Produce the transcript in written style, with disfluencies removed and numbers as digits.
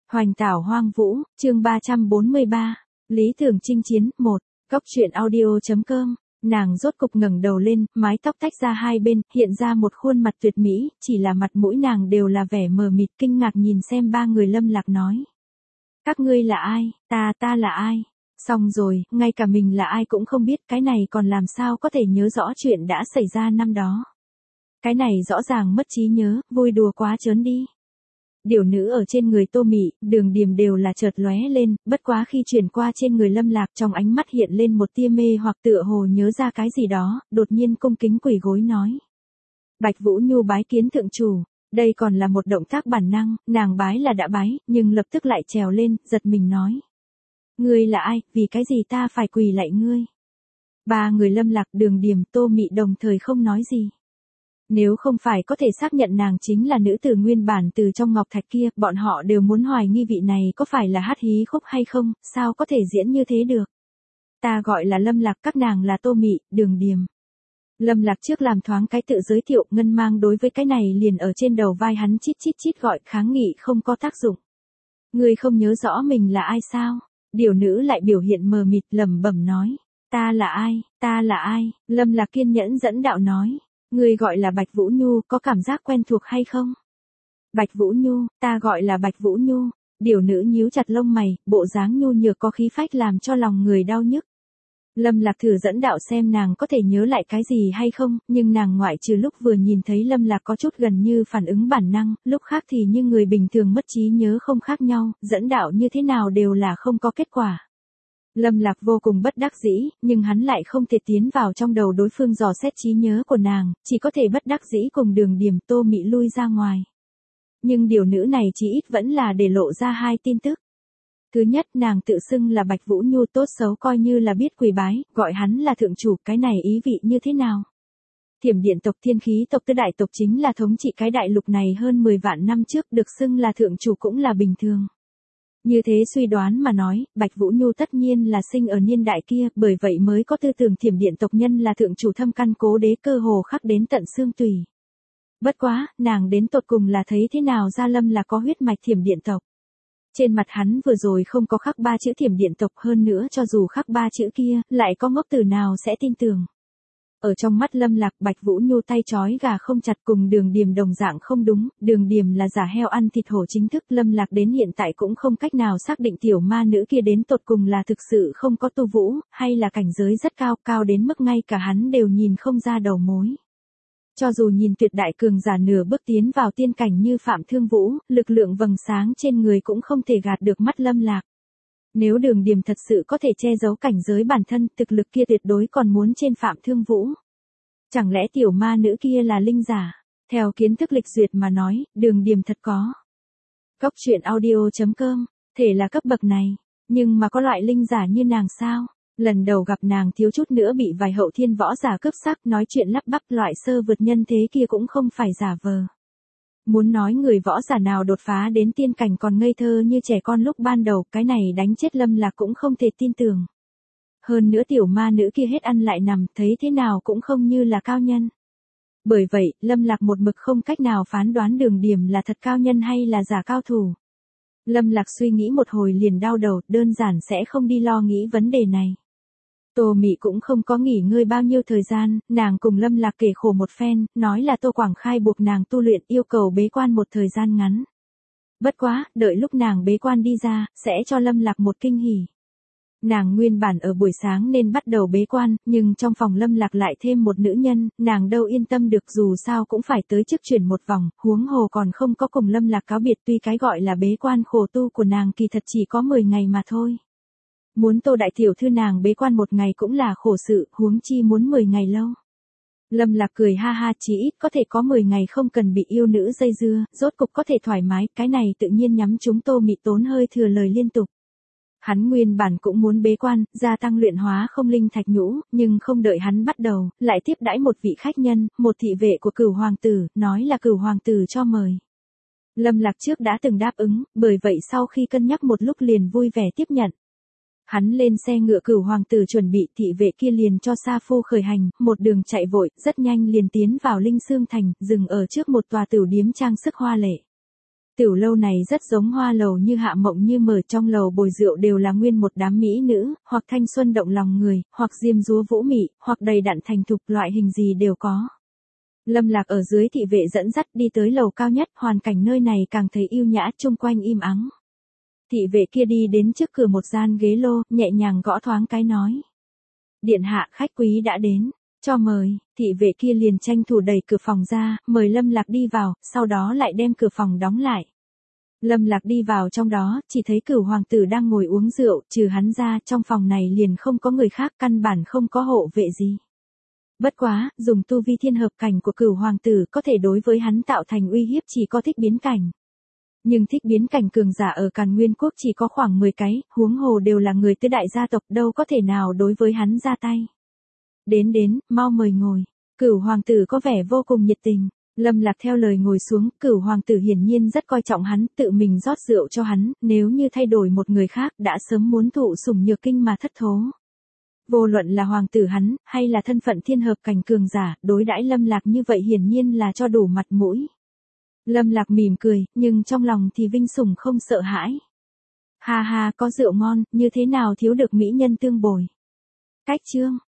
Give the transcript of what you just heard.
Hoành tảo hoang vũ, chương 343. Lý tưởng chinh chiến, 1. Góc truyện audio.com. Nàng rốt cục ngẩng đầu lên, mái tóc tách ra hai bên, hiện ra một khuôn mặt tuyệt mỹ, chỉ là mặt mũi nàng đều là vẻ mờ mịt kinh ngạc nhìn xem ba người Lâm Lạc nói. Các ngươi là ai, ta là ai? Xong rồi, ngay cả mình là ai cũng không biết, cái này còn làm sao có thể nhớ rõ chuyện đã xảy ra năm đó. Cái này rõ ràng mất trí nhớ, vui đùa quá trớn đi. Điều nữ ở trên người Tô Mị, Đường Điềm đều là chợt lóe lên, bất quá khi chuyển qua trên người Lâm Lạc trong ánh mắt hiện lên một tia mê hoặc tựa hồ nhớ ra cái gì đó, đột nhiên cung kính quỳ gối nói. Bạch Vũ Nhu bái kiến thượng chủ, đây còn là một động tác bản năng, nàng bái là đã bái, nhưng lập tức lại trèo lên, giật mình nói. Ngươi là ai, vì cái gì ta phải quỳ lạy ngươi? Ba người Lâm Lạc, Đường Điềm, Tô Mị đồng thời không nói gì. Nếu không phải có thể xác nhận nàng chính là nữ tử nguyên bản từ trong ngọc thạch kia, bọn họ đều muốn hoài nghi vị này có phải là hát hí khúc hay không, sao có thể diễn như thế được. Ta gọi là Lâm Lạc, các nàng là Tô Mị, Đường Điềm. Lâm Lạc trước làm thoáng cái tự giới thiệu, ngân mang đối với cái này liền ở trên đầu vai hắn chít chít gọi, kháng nghị không có tác dụng. Ngươi không nhớ rõ mình là ai sao? Điều nữ lại biểu hiện mờ mịt lẩm bẩm nói. Ta là ai? Lâm Lạc kiên nhẫn dẫn đạo nói. Ngươi gọi là Bạch Vũ Nhu, có cảm giác quen thuộc hay không? Bạch Vũ Nhu, ta gọi là Bạch Vũ Nhu. Điều nữ nhíu chặt lông mày, bộ dáng nhu nhược có khí phách làm cho lòng người đau nhức. Lâm Lạc thử dẫn đạo xem nàng có thể nhớ lại cái gì hay không, nhưng nàng ngoại trừ lúc vừa nhìn thấy Lâm Lạc có chút gần như phản ứng bản năng, lúc khác thì như người bình thường mất trí nhớ không khác nhau, dẫn đạo như thế nào đều là không có kết quả. Lâm Lạc vô cùng bất đắc dĩ, nhưng hắn lại không thể tiến vào trong đầu đối phương dò xét trí nhớ của nàng, chỉ có thể bất đắc dĩ cùng Đường Điềm, Tô Mị lui ra ngoài. Nhưng điều nữ này chỉ ít vẫn là để lộ ra hai tin tức. Thứ nhất, nàng tự xưng là Bạch Vũ Nhu, tốt xấu coi như là biết quỳ bái, gọi hắn là thượng chủ, cái này ý vị như thế nào? Thiểm Điện tộc Thiên Khí tộc Tứ đại tộc chính là thống trị cái đại lục này hơn 10 vạn năm trước, được xưng là thượng chủ cũng là bình thường. Như thế suy đoán mà nói, Bạch Vũ Nhu tất nhiên là sinh ở niên đại kia, bởi vậy mới có tư tưởng Thiểm Điện tộc nhân là thượng chủ thâm căn cố đế, cơ hồ khắc đến tận xương tủy. Bất quá, nàng đến tột cùng là thấy thế nào ra Lâm là có huyết mạch Thiểm Điện tộc. Trên mặt hắn vừa rồi không có khắc ba chữ Thiểm Điện tộc, hơn nữa cho dù khắc ba chữ kia, lại có ngốc tử nào sẽ tin tưởng. Ở trong mắt Lâm Lạc, Bạch Vũ Nhu tay trói gà không chặt cùng Đường Điềm đồng dạng không đúng, Đường Điềm là giả heo ăn thịt hổ chính thức, Lâm Lạc đến hiện tại cũng không cách nào xác định tiểu ma nữ kia đến tột cùng là thực sự không có tu vũ, hay là cảnh giới rất cao, cao đến mức ngay cả hắn đều nhìn không ra đầu mối. Cho dù nhìn tuyệt đại cường giả nửa bước tiến vào tiên cảnh như Phạm Thương Vũ, lực lượng vầng sáng trên người cũng không thể gạt được mắt Lâm Lạc. Nếu Đường Điềm thật sự có thể che giấu cảnh giới bản thân, thực lực kia tuyệt đối còn muốn trên Phạm Thương Vũ. Chẳng lẽ tiểu ma nữ kia là linh giả? Theo kiến thức lịch duyệt mà nói, Đường Điềm thật có. Góc truyện audio.com, thể là cấp bậc này, nhưng mà có loại linh giả như nàng sao? Lần đầu gặp nàng thiếu chút nữa bị vài hậu thiên võ giả cướp sắc, nói chuyện lắp bắp, loại sơ vượt nhân thế kia cũng không phải giả vờ. Muốn nói người võ giả nào đột phá đến tiên cảnh còn ngây thơ như trẻ con lúc ban đầu, cái này đánh chết Lâm Lạc cũng không thể tin tưởng. Hơn nữa tiểu ma nữ kia hết ăn lại nằm, thấy thế nào cũng không như là cao nhân. Bởi vậy, Lâm Lạc một mực không cách nào phán đoán Đường Điềm là thật cao nhân hay là giả cao thủ. Lâm Lạc suy nghĩ một hồi liền đau đầu, đơn giản sẽ không đi lo nghĩ vấn đề này. Tô Mị cũng không có nghỉ ngơi bao nhiêu thời gian, nàng cùng Lâm Lạc kể khổ một phen, nói là Tô Quảng Khai buộc nàng tu luyện, yêu cầu bế quan một thời gian ngắn. Bất quá, đợi lúc nàng bế quan đi ra, sẽ cho Lâm Lạc một kinh hỉ. Nàng nguyên bản ở buổi sáng nên bắt đầu bế quan, nhưng trong phòng Lâm Lạc lại thêm một nữ nhân, nàng đâu yên tâm được, dù sao cũng phải tới trước chuyển một vòng, huống hồ còn không có cùng Lâm Lạc cáo biệt, tuy cái gọi là bế quan khổ tu của nàng kỳ thật chỉ có 10 ngày mà thôi. Muốn Tô đại tiểu thư nàng bế quan một ngày cũng là khổ sự, huống chi muốn 10 ngày lâu. Lâm Lạc cười ha ha, chỉ ít có thể có 10 ngày không cần bị yêu nữ dây dưa, rốt cục có thể thoải mái, cái này tự nhiên nhắm chúng Tô Mị tốn hơi thừa lời liên tục. Hắn nguyên bản cũng muốn bế quan, gia tăng luyện hóa không linh thạch nhũ, nhưng không đợi hắn bắt đầu, lại tiếp đãi một vị khách nhân, một thị vệ của Cửu hoàng tử, nói là Cửu hoàng tử cho mời. Lâm Lạc trước đã từng đáp ứng, bởi vậy sau khi cân nhắc một lúc liền vui vẻ tiếp nhận. Hắn lên xe ngựa Cửu hoàng tử chuẩn bị, thị vệ kia liền cho sa phu khởi hành, một đường chạy vội, rất nhanh liền tiến vào Linh Xương thành, dừng ở trước một tòa tửu điếm trang sức hoa lệ. Tiểu lâu này rất giống hoa lầu như Hạ Mộng Như mở, trong lầu bồi rượu đều là nguyên một đám mỹ nữ, hoặc thanh xuân động lòng người, hoặc diêm dúa vũ mị, hoặc đầy đặn thành thục, loại hình gì đều có. Lâm Lạc ở dưới thị vệ dẫn dắt đi tới lầu cao nhất, hoàn cảnh nơi này càng thấy yêu nhã, chung quanh im ắng. Thị vệ kia đi đến trước cửa một gian ghế lô, nhẹ nhàng gõ thoáng cái nói. Điện hạ, khách quý đã đến, cho mời. Thị vệ kia liền tranh thủ đẩy cửa phòng ra, mời Lâm Lạc đi vào, sau đó lại đem cửa phòng đóng lại. Lâm Lạc đi vào trong đó, chỉ thấy Cửu hoàng tử đang ngồi uống rượu, trừ hắn ra, trong phòng này liền không có người khác, căn bản không có hộ vệ gì. Bất quá, dùng tu vi thiên hợp cảnh của Cửu hoàng tử có thể đối với hắn tạo thành uy hiếp chỉ có thích biến cảnh. Nhưng thích biến cảnh cường giả ở Càn Nguyên quốc chỉ có khoảng 10 cái, huống hồ đều là người tứ đại gia tộc, đâu có thể nào đối với hắn ra tay. Đến, mau mời ngồi. Cửu hoàng tử có vẻ vô cùng nhiệt tình. Lâm Lạc theo lời ngồi xuống, Cửu hoàng tử hiển nhiên rất coi trọng hắn, tự mình rót rượu cho hắn, nếu như thay đổi một người khác đã sớm muốn thụ sủng nhược kinh mà thất thố. Vô luận là hoàng tử hắn, hay là thân phận thiên hợp cảnh cường giả, đối đãi Lâm Lạc như vậy hiển nhiên là cho đủ mặt mũi. Lâm Lạc mỉm cười, nhưng trong lòng thì vinh sủng không sợ hãi. Ha ha, có rượu ngon, như thế nào thiếu được mỹ nhân tương bồi. Cách chương